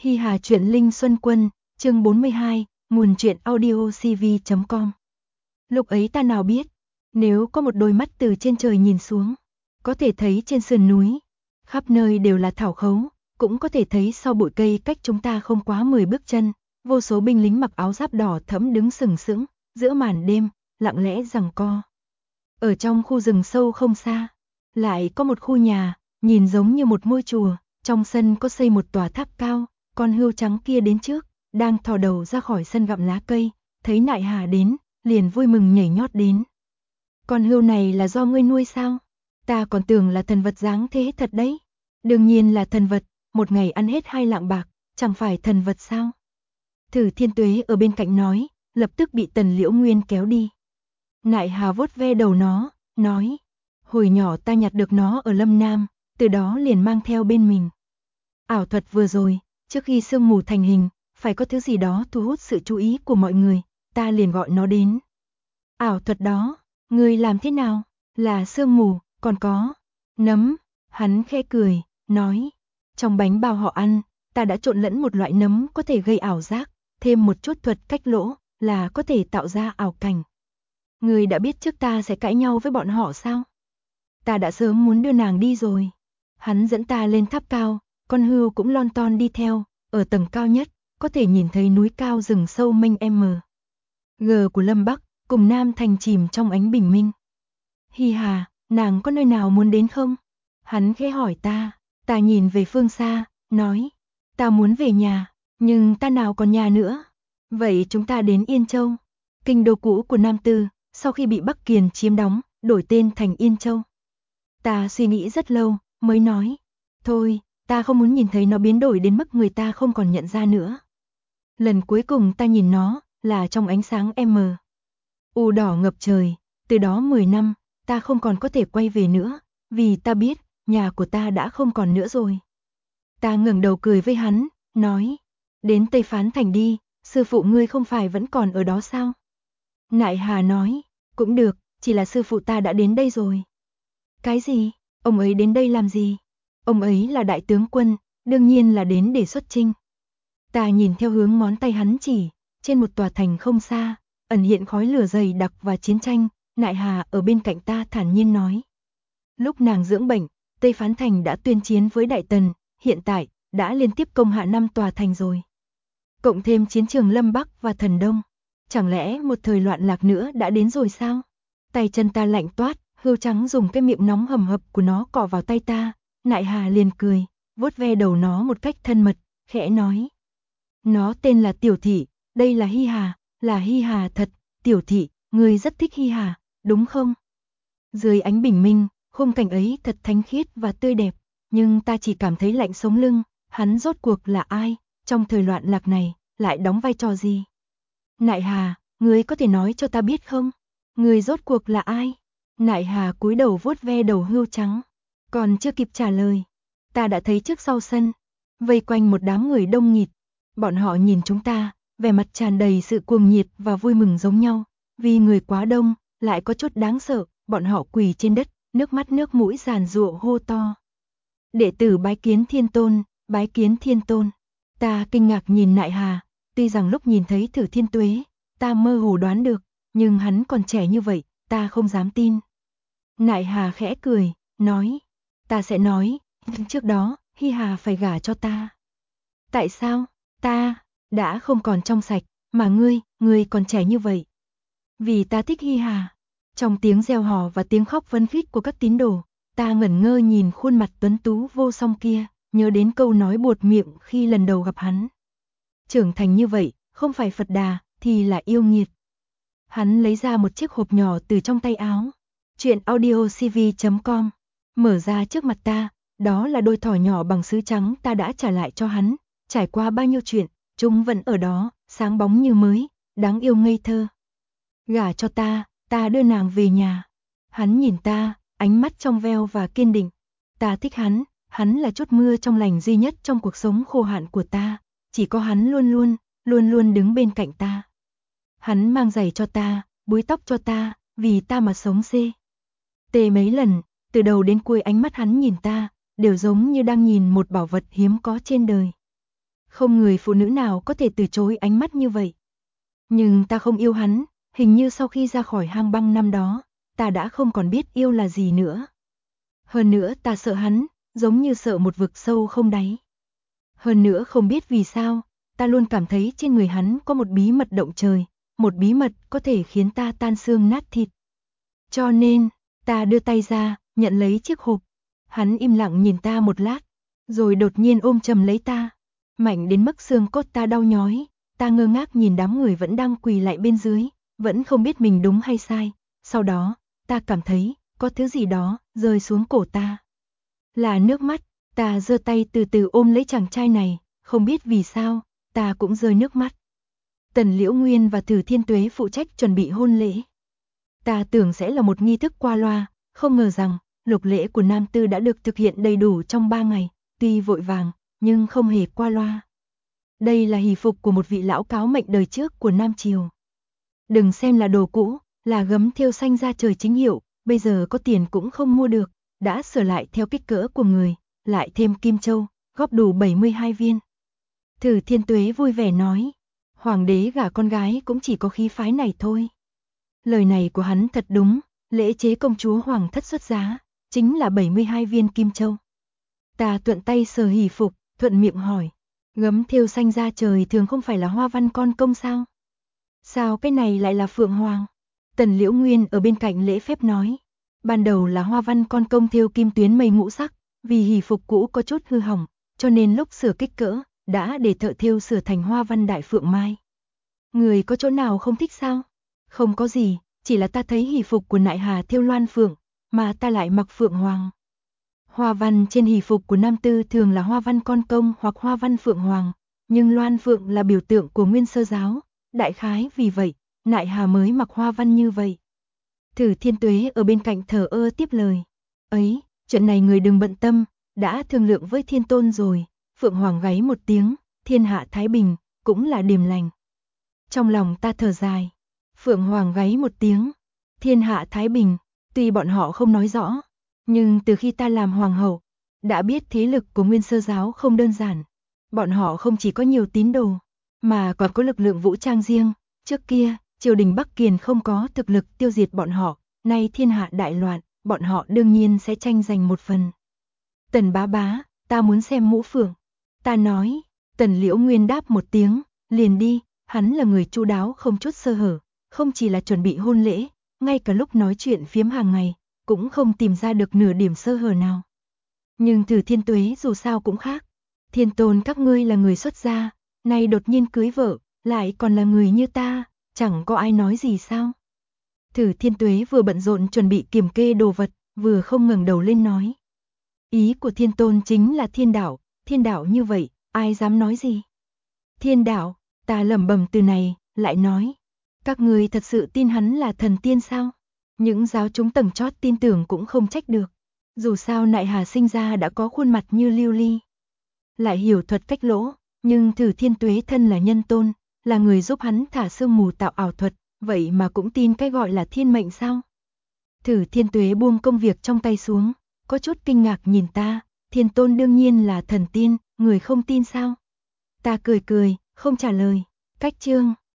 Hi Hà truyện Linh Xuân Quân, chương 42, nguồn truyện audio cv.com. Lúc ấy ta nào biết, nếu có một đôi mắt từ trên trời nhìn xuống, có thể thấy trên sườn núi, khắp nơi đều là thảo khấu, cũng có thể thấy sau bụi cây cách chúng ta không quá 10 bước chân, vô số binh lính mặc áo giáp đỏ thẫm đứng sừng sững, giữa màn đêm, lặng lẽ giằng co. Ở trong khu rừng sâu không xa, lại có một khu nhà, nhìn giống như một ngôi chùa, trong sân có xây một tòa tháp cao. Con hươu trắng kia đến trước, đang thò đầu ra khỏi sân gặm lá cây, thấy Nại Hà đến, liền vui mừng nhảy nhót đến. Con hươu này là do ngươi nuôi sao? Ta còn tưởng là thần vật dáng thế thật đấy. Đương nhiên là thần vật, một ngày ăn hết 2 lạng bạc, chẳng phải thần vật sao? Thử Thiên Tuế ở bên cạnh nói, lập tức bị Tần Liễu Nguyên kéo đi. Nại Hà vuốt ve đầu nó, nói, hồi nhỏ ta nhặt được nó ở Lâm Nam, từ đó liền mang theo bên mình. Ảo thuật vừa rồi, trước khi sương mù thành hình, phải có thứ gì đó thu hút sự chú ý của mọi người, ta liền gọi nó đến. Ảo thuật đó, ngươi làm thế nào? Là sương mù, còn có nấm. Hắn khẽ cười, nói, trong bánh bao họ ăn, ta đã trộn lẫn một loại nấm có thể gây ảo giác, thêm một chút thuật cách lỗ, là có thể tạo ra ảo cảnh. Ngươi đã biết trước ta sẽ cãi nhau với bọn họ sao? Ta đã sớm muốn đưa nàng đi rồi. Hắn dẫn ta lên tháp cao, con hươu cũng lon ton đi theo, ở tầng cao nhất, có thể nhìn thấy núi cao rừng sâu mênh mờ. G của Lâm Bắc, cùng Nam Thành chìm trong ánh bình minh. Hi Hà, nàng có nơi nào muốn đến không? Hắn khẽ hỏi ta nhìn về phương xa, nói, ta muốn về nhà, nhưng ta nào còn nhà nữa. Vậy chúng ta đến Yên Châu, kinh đô cũ của Nam Tư, sau khi bị Bắc Kiền chiếm đóng, đổi tên thành Yên Châu. Ta suy nghĩ rất lâu, mới nói, thôi, ta không muốn nhìn thấy nó biến đổi đến mức người ta không còn nhận ra nữa. Lần cuối cùng ta nhìn nó, là trong ánh sáng u đỏ ngập trời, từ đó 10 năm, ta không còn có thể quay về nữa, vì ta biết, nhà của ta đã không còn nữa rồi. Ta ngẩng đầu cười với hắn, nói, đến Tây Phán Thành đi, sư phụ ngươi không phải vẫn còn ở đó sao? Nại Hà nói, cũng được, chỉ là sư phụ ta đã đến đây rồi. Cái gì? Ông ấy đến đây làm gì? Ông ấy là đại tướng quân, đương nhiên là đến để xuất chinh. Ta nhìn theo hướng ngón tay hắn chỉ, trên một tòa thành không xa, ẩn hiện khói lửa dày đặc và chiến tranh, Nại Hà ở bên cạnh ta thản nhiên nói. Lúc nàng dưỡng bệnh, Tây Phán Thành đã tuyên chiến với Đại Tần, hiện tại, đã liên tiếp công hạ 5 tòa thành rồi. Cộng thêm chiến trường Lâm Bắc và Thần Đông, chẳng lẽ một thời loạn lạc nữa đã đến rồi sao? Tay chân ta lạnh toát, hươu trắng dùng cái miệng nóng hầm hập của nó cọ vào tay ta, Nại Hà liền cười, vuốt ve đầu nó một cách thân mật, khẽ nói. Nó tên là Tiểu Thị, đây là Hi Hà, là Hi Hà thật, Tiểu Thị, ngươi rất thích Hi Hà, đúng không? Dưới ánh bình minh, khung cảnh ấy thật thánh khiết và tươi đẹp, nhưng ta chỉ cảm thấy lạnh sống lưng, hắn rốt cuộc là ai, trong thời loạn lạc này, lại đóng vai trò gì? Nại Hà, ngươi có thể nói cho ta biết không? Ngươi rốt cuộc là ai? Nại Hà cúi đầu vuốt ve đầu hươu trắng, còn chưa kịp trả lời, ta đã thấy trước sau sân, vây quanh một đám người đông nghịt. Bọn họ nhìn chúng ta, vẻ mặt tràn đầy sự cuồng nhiệt và vui mừng giống nhau, vì người quá đông, lại có chút đáng sợ, bọn họ quỳ trên đất, nước mắt nước mũi giàn giụa hô to. Đệ tử bái kiến Thiên Tôn, bái kiến Thiên Tôn. Ta kinh ngạc nhìn Nại Hà, tuy rằng lúc nhìn thấy Thử Thiên Tuế, ta mơ hồ đoán được, nhưng hắn còn trẻ như vậy, ta không dám tin. Nại Hà khẽ cười, nói, ta sẽ nói, nhưng trước đó, Hi Hà phải gả cho ta. Tại sao? Ta đã không còn trong sạch, mà ngươi còn trẻ như vậy. Vì ta thích Hi Hà. Trong tiếng reo hò và tiếng khóc phấn khích của các tín đồ, ta ngẩn ngơ nhìn khuôn mặt tuấn tú vô song kia, nhớ đến câu nói buột miệng khi lần đầu gặp hắn. Trưởng thành như vậy, không phải Phật Đà, thì là yêu nghiệt. Hắn lấy ra một chiếc hộp nhỏ từ trong tay áo. Chuyện audio cv.com. Mở ra trước mặt ta, đó là đôi thỏ nhỏ bằng sứ trắng ta đã trả lại cho hắn. Trải qua bao nhiêu chuyện, chúng vẫn ở đó, sáng bóng như mới, đáng yêu ngây thơ. Gả cho ta đưa nàng về nhà. Hắn nhìn ta, ánh mắt trong veo và kiên định. Ta thích hắn là chút mưa trong lành duy nhất trong cuộc sống khô hạn của ta. Chỉ có hắn luôn luôn đứng bên cạnh ta. Hắn mang giày cho ta, búi tóc cho ta, vì ta mà sống tê mấy lần, từ đầu đến cuối ánh mắt hắn nhìn ta, đều giống như đang nhìn một bảo vật hiếm có trên đời. Không người phụ nữ nào có thể từ chối ánh mắt như vậy. Nhưng ta không yêu hắn, hình như sau khi ra khỏi hang băng năm đó, ta đã không còn biết yêu là gì nữa. Hơn nữa ta sợ hắn, giống như sợ một vực sâu không đáy. Hơn nữa không biết vì sao, ta luôn cảm thấy trên người hắn có một bí mật động trời, một bí mật có thể khiến ta tan xương nát thịt. Cho nên, ta đưa tay ra, nhận lấy chiếc hộp. Hắn im lặng nhìn ta một lát, rồi đột nhiên ôm chầm lấy ta. Mạnh đến mức xương cốt ta đau nhói, ta ngơ ngác nhìn đám người vẫn đang quỳ lại bên dưới, vẫn không biết mình đúng hay sai. Sau đó, ta cảm thấy, có thứ gì đó, rơi xuống cổ ta. Là nước mắt, ta giơ tay từ từ ôm lấy chàng trai này, không biết vì sao, ta cũng rơi nước mắt. Tần Liễu Nguyên và Từ Thiên Tuế phụ trách chuẩn bị hôn lễ. Ta tưởng sẽ là một nghi thức qua loa, không ngờ rằng, lục lễ của nam tư đã được thực hiện đầy đủ trong 3 ngày, tuy vội vàng, nhưng không hề qua loa. Đây là hỷ phục của một vị lão cáo mệnh đời trước của Nam Triều. Đừng xem là đồ cũ, là gấm thêu xanh da trời chính hiệu, bây giờ có tiền cũng không mua được, đã sửa lại theo kích cỡ của người, lại thêm kim châu, góp đủ 72 viên. Từ Thiên Tuế vui vẻ nói, hoàng đế gả con gái cũng chỉ có khí phái này thôi. Lời này của hắn thật đúng, lễ chế công chúa hoàng thất xuất giá, chính là 72 viên kim châu. Ta thuận tay sờ hỷ phục, thuận miệng hỏi, gấm thêu xanh da trời thường không phải là hoa văn con công sao? Sao cái này lại là phượng hoàng? Tần Liễu Nguyên ở bên cạnh lễ phép nói, ban đầu là hoa văn con công thêu kim tuyến mây ngũ sắc, vì hỷ phục cũ có chút hư hỏng, cho nên lúc sửa kích cỡ, đã để thợ thêu sửa thành hoa văn đại phượng mai. Người có chỗ nào không thích sao? Không có gì, chỉ là ta thấy hỷ phục của Nại Hà thêu loan phượng, mà ta lại mặc phượng hoàng. Hoa văn trên hỷ phục của nam tư thường là hoa văn con công hoặc hoa văn phượng hoàng, nhưng loan phượng là biểu tượng của Nguyên Sơ giáo, đại khái vì vậy, Nại Hà mới mặc hoa văn như vậy. Từ Thiên Tuế ở bên cạnh thờ ơ tiếp lời. Ấy, chuyện này người đừng bận tâm, đã thương lượng với Thiên Tôn rồi, phượng hoàng gáy một tiếng, thiên hạ thái bình, cũng là điềm lành. Trong lòng ta thở dài, phượng hoàng gáy một tiếng, thiên hạ thái bình, tuy bọn họ không nói rõ, nhưng từ khi ta làm hoàng hậu, đã biết thế lực của Nguyên Sơ giáo không đơn giản. Bọn họ không chỉ có nhiều tín đồ, mà còn có lực lượng vũ trang riêng. Trước kia, triều đình Bắc Kiền không có thực lực tiêu diệt bọn họ, nay thiên hạ đại loạn, bọn họ đương nhiên sẽ tranh giành một phần. Tần bá bá, ta muốn xem mũ phượng. Ta nói, Tần Liễu Nguyên đáp một tiếng, liền đi, hắn là người chu đáo không chút sơ hở, không chỉ là chuẩn bị hôn lễ, ngay cả lúc nói chuyện phiếm hàng ngày, cũng không tìm ra được nửa điểm sơ hở nào. Nhưng Từ Thiên Tuế dù sao cũng khác. Thiên Tôn các ngươi là người xuất gia, nay đột nhiên cưới vợ, lại còn là người như ta, chẳng có ai nói gì sao? Từ Thiên Tuế vừa bận rộn chuẩn bị kiểm kê đồ vật, vừa không ngẩng đầu lên nói. Ý của Thiên Tôn chính là thiên đạo như vậy, ai dám nói gì? Thiên đạo, ta lẩm bẩm từ này, lại nói. Các ngươi thật sự tin hắn là thần tiên sao? Những giáo chúng tầng chót tin tưởng cũng không trách được. Dù sao Nại Hà sinh ra đã có khuôn mặt như lưu ly. Lại hiểu thuật cách lỗ, nhưng Từ Thiên Tuế thân là nhân tôn, là người giúp hắn thả sương mù tạo ảo thuật, vậy mà cũng tin cái gọi là thiên mệnh sao? Từ Thiên Tuế buông công việc trong tay xuống, có chút kinh ngạc nhìn ta, Thiên Tôn đương nhiên là thần tiên, người không tin sao? Ta cười cười, không trả lời. Cách chương